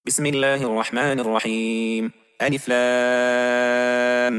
بسم الله الرحمن الرحيم. ألف لام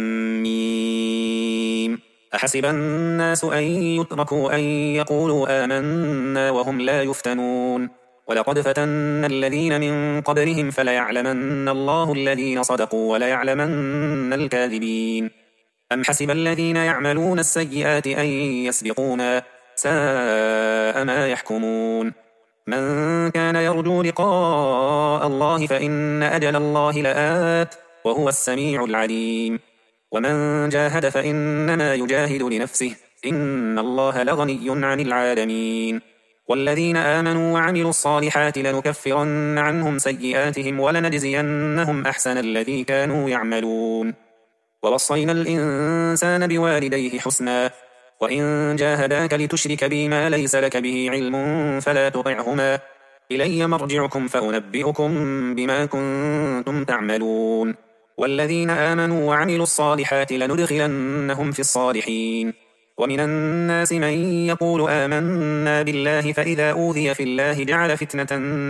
ميم. أحسب الناس أن يتركوا أن يقولوا آمنا وهم لا يفتنون. ولقد فتنا الذين من قبلهم فليعلمن الله الذين صدقوا وليعلمن الكاذبين. أم حسب الذين يعملون السيئات أن يسبقونا، ساء ما يحكمون. من كان يرجو لقاء الله فإن أجل الله لآت وهو السميع العليم. ومن جاهد فإنما يجاهد لنفسه، إن الله لغني عن العالمين. والذين آمنوا وعملوا الصالحات لنكفرن عنهم سيئاتهم ولنجزينهم أحسن الذي كانوا يعملون. ووصينا الإنسان بوالديه حسنا، وإن جاهداك لتشرك بي ما ليس لك به علم فلا تطعهما، إلي مرجعكم فأنبئكم بما كنتم تعملون. والذين آمنوا وعملوا الصالحات لندخلنهم في الصالحين. ومن الناس من يقول آمنا بالله فإذا أوذي في الله جعل فتنة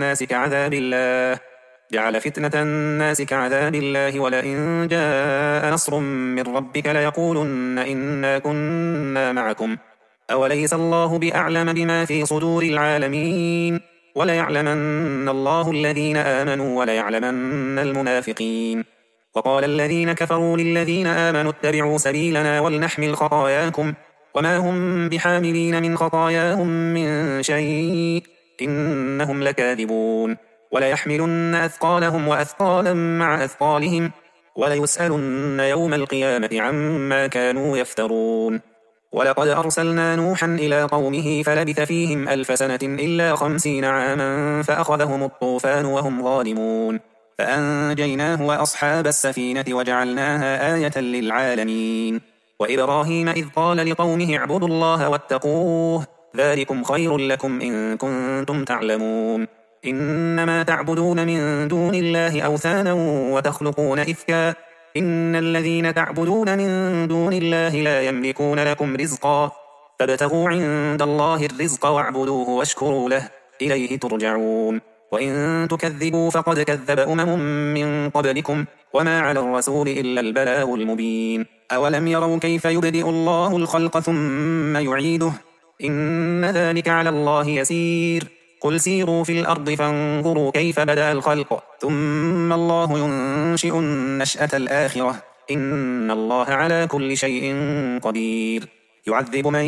الناس كعذاب الله ولئن جاء نصر من ربك ليقولن إنا كنا معكم أوليس الله بأعلم بما في صدور العالمين. وليعلمن الله الذين آمنوا وليعلمن المنافقين. وقال الذين كفروا للذين آمنوا اتبعوا سبيلنا ولنحمل خطاياكم وما هم بحاملين من خطاياهم من شيء إنهم لكاذبون. وليحملن أثقالهم وأثقالا مع أثقالهم وليسألن يوم القيامة عما كانوا يفترون. ولقد أرسلنا نوحا إلى قومه فلبث فيهم 1000 سنة إلا 50 عاما فأخذهم الطوفان وهم ظالمون، فأنجيناه وأصحاب السفينة وجعلناها آية للعالمين. وإبراهيم إذ قال لقومه اعبدوا الله واتقوه ذلكم خير لكم إن كنتم تعلمون. إنما تعبدون من دون الله أوثانا وتخلقون إفكا إن الذين تعبدون من دون الله لا يملكون لكم رزقا فابتغوا عند الله الرزق واعبدوه واشكروا له إليه ترجعون. وإن تكذبوا فقد كذب من قبلكم وما على الرسول إلا البلاغ المبين. أولم يروا كيف يبدئ الله الخلق ثم يعيده إن ذلك على الله يسير. قل سيروا في الأرض فانظروا كيف بدأ الخلق ثم الله ينشئ النشأة الآخرة إن الله على كل شيء قدير. يعذب من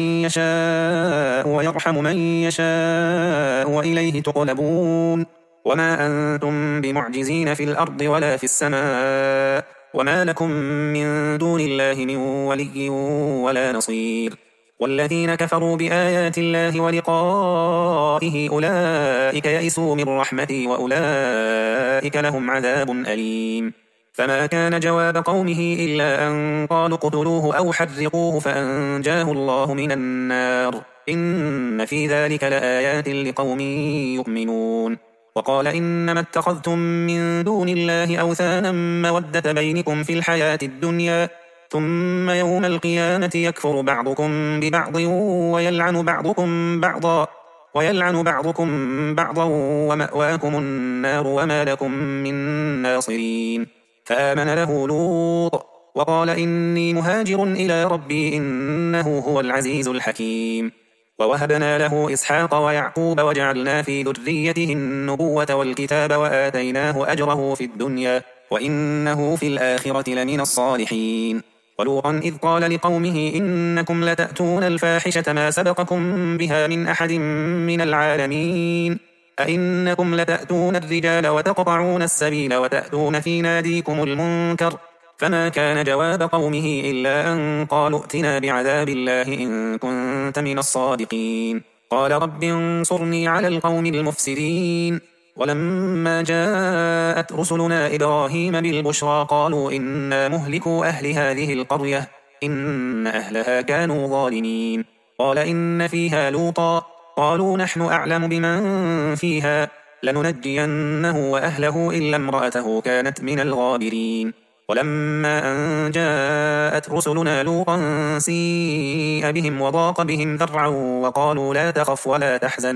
يشاء ويرحم من يشاء وإليه تقلبون. وما أنتم بمعجزين في الأرض ولا في السماء وما لكم من دون الله من ولي ولا نصير. والذين كفروا بآيات الله ولقائه أولئك يئسوا من رحمتي وأولئك لهم عذاب أليم. فما كان جواب قومه إلا أن قالوا اقتلوه أو حرقوه فأنجاه الله من النار إن في ذلك لآيات لقوم يؤمنون. وقال إنما اتخذتم من دون الله أوثانا مودة بينكم في الحياة الدنيا ثم يوم القيامة يكفر بعضكم ببعض ويلعن بعضكم بعضا ومأواكم النار وما لكم من ناصرين. فآمن له لوط وقال إني مهاجر إلى ربي إنه هو العزيز الحكيم. ووهبنا له إسحاق ويعقوب وجعلنا في ذريته النبوة والكتاب وآتيناه أجره في الدنيا وإنه في الآخرة لمن الصالحين. ولوطا إذ قال لقومه إنكم لتأتون الفاحشة ما سبقكم بها من أحد من العالمين أئنكم لتأتون الرجال وتقطعون السبيل وتأتون في ناديكم المنكر. فما كان جواب قومه إلا أن قالوا ائتنا بعذاب الله إن كنت من الصادقين. قال رب انصرني على القوم المفسدين. ولما جاءت رسلنا إبراهيم بالبشرى قالوا إنا مهلكوا أهل هذه القرية إن أهلها كانوا ظالمين. قال إن فيها لوطا قالوا نحن أعلم بمن فيها لننجينه وأهله إلا امرأته كانت من الغابرين. ولما أن جاءت رسلنا لوطا سيء بهم وضاق بهم ذرعا وقالوا لا تخف ولا تحزن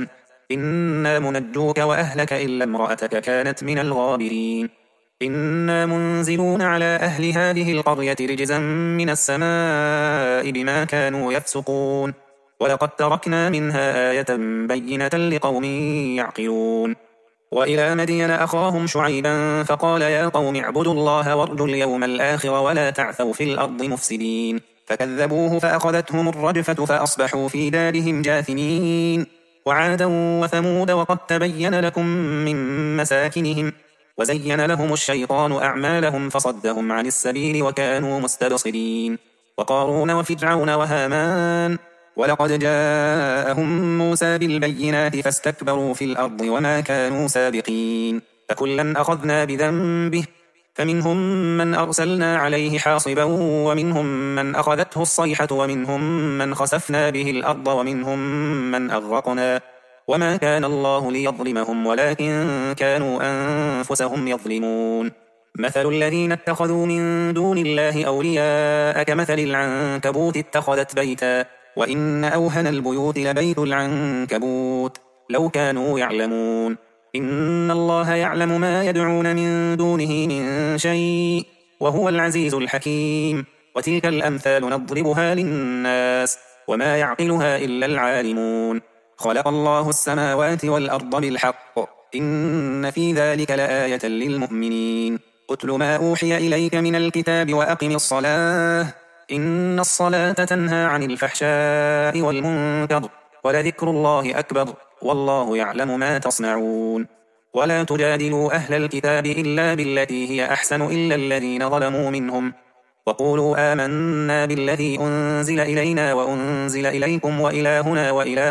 إنا منجوك وأهلك إلا امرأتك كانت من الغابرين إنا منزلون على أهل هذه القرية رجزا من السماء بما كانوا يفسقون ولقد تركنا منها آية بينة لقوم يعقلون وإلى مدين أخاهم شعيبا فقال يا قوم اعبدوا الله وارجوا اليوم الآخر ولا تعثوا في الأرض مفسدين فكذبوه فأخذتهم الرجفة فأصبحوا في دارهم جاثمين وعادا وثمود وقد تبين لكم من مساكنهم وزين لهم الشيطان أعمالهم فصدهم عن السبيل وكانوا مستبصرين وقارون وفرعون وهامان ولقد جاءهم موسى بالبينات فاستكبروا في الأرض وما كانوا سابقين فكلا أخذنا بذنبه فمنهم من أرسلنا عليه حاصبا ومنهم من أخذته الصيحة ومنهم من خسفنا به الأرض ومنهم من أغرقنا وما كان الله ليظلمهم ولكن كانوا أنفسهم يظلمون مثل الذين اتخذوا من دون الله أولياء كمثل العنكبوت اتخذت بيتا وإن أوهن البيوت لبيت العنكبوت لو كانوا يعلمون إن الله يعلم ما يدعون من دونه من شيء وهو العزيز الحكيم وتلك الأمثال نضربها للناس وما يعقلها إلا العالمون خلق الله السماوات والأرض بالحق إن في ذلك لآية للمؤمنين اتل ما أوحي إليك من الكتاب وأقم الصلاة إن الصلاة تنهى عن الفحشاء والمنكر ولذكر الله أكبر والله يعلم ما تصنعون ولا تجادلوا أهل الكتاب إلا بالتي هي أحسن إلا الذين ظلموا منهم وقولوا آمنا بالذي أنزل إلينا وأنزل إليكم وإلهنا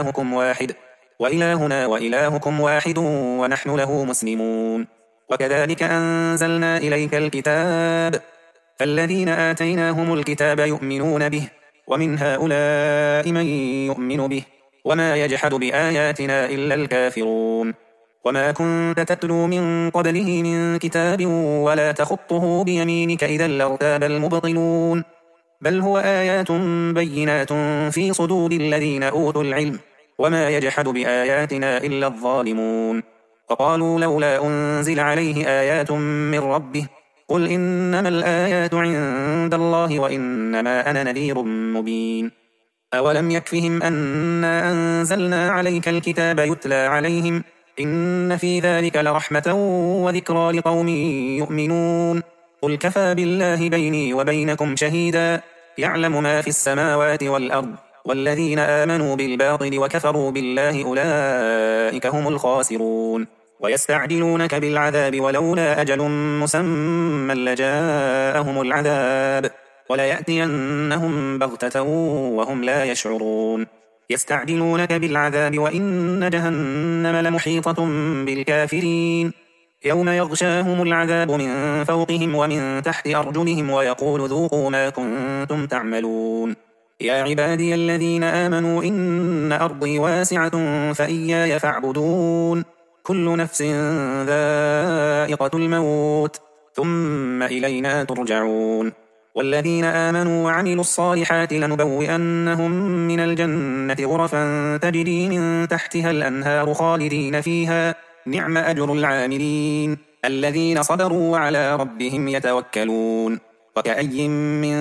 وإلهكم واحد ونحن له مسلمون وكذلك أنزلنا إليك الكتاب فالذين آتيناهم الكتاب يؤمنون به ومن هؤلاء من يؤمن به وما يجحد بآياتنا إلا الكافرون وما كنت تتلو من قبله من كتاب ولا تخطه بيمينك إذا لارتاب المبطلون بل هو آيات بينات في صدور الذين أوتوا العلم وما يجحد بآياتنا إلا الظالمون وقالوا لولا أنزل عليه آيات من ربه قل إنما الآيات عند الله وإنما أنا نذير مبين أولم يكفهم أنا أنزلنا عليك الكتاب يتلى عليهم إن في ذلك لرحمة وذكرى لقوم يؤمنون قل كفى بالله بيني وبينكم شهيدا يعلم ما في السماوات والأرض والذين آمنوا بالباطل وكفروا بالله أولئك هم الخاسرون ويستعجلونك بالعذاب ولولا أجل مسمى لجاءهم العذاب وليأتينهم بغتة وهم لا يشعرون يستعجلونك بالعذاب وإن جهنم لمحيطة بالكافرين يوم يغشاهم العذاب من فوقهم ومن تحت أرجلهم ويقول ذوقوا ما كنتم تعملون يا عبادي الذين آمنوا إن أرضي واسعة فإياي فاعبدون كل نفس ذائقة الموت ثم إلينا ترجعون والذين آمنوا وعملوا الصالحات لنبوئنهم من الجنة غرفا تجري من تحتها الأنهار خالدين فيها نعم أجر العاملين الذين صبروا وعلى ربهم يتوكلون وكأي من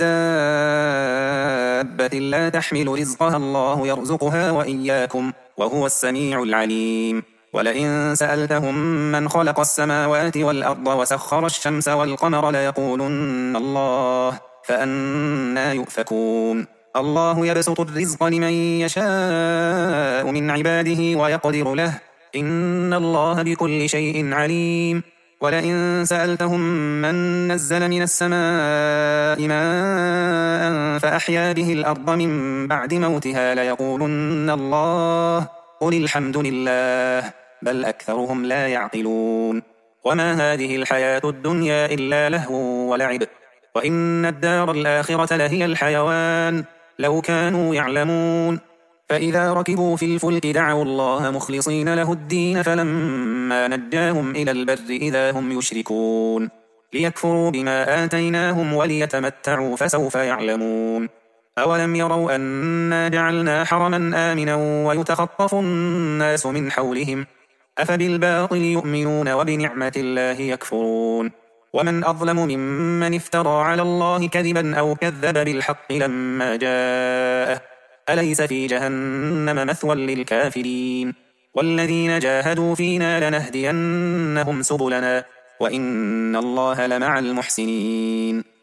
دابة لا تحمل رزقها الله يرزقها وإياكم وهو السميع العليم ولئن سألتهم من خلق السماوات والأرض وسخر الشمس والقمر ليقولن الله فأنى يؤفكون الله يبسط الرزق لمن يشاء من عباده ويقدر له إن الله بكل شيء عليم ولئن سألتهم من نزل من السماء ماء فأحيا به الأرض من بعد موتها ليقولن الله قل الحمد لله بل أكثرهم لا يعقلون وما هذه الحياة الدنيا إلا لهو ولعب وإن الدار الآخرة لهي الحيوان لو كانوا يعلمون فإذا ركبوا في الفلك دعوا الله مخلصين له الدين فلما نجاهم إلى البر إذا هم يشركون ليكفروا بما آتيناهم وليتمتعوا فسوف يعلمون أولم يروا أنا جعلنا حرما آمنا ويتخطف الناس من حولهم أفبالباطل يؤمنون وبنعمة الله يكفرون ومن أظلم ممن افترى على الله كذبا أو كذب بالحق لما جاءه أليس في جهنم مثوى للكافرين والذين جاهدوا فينا لنهدينهم سبلنا وإن الله لمع المحسنين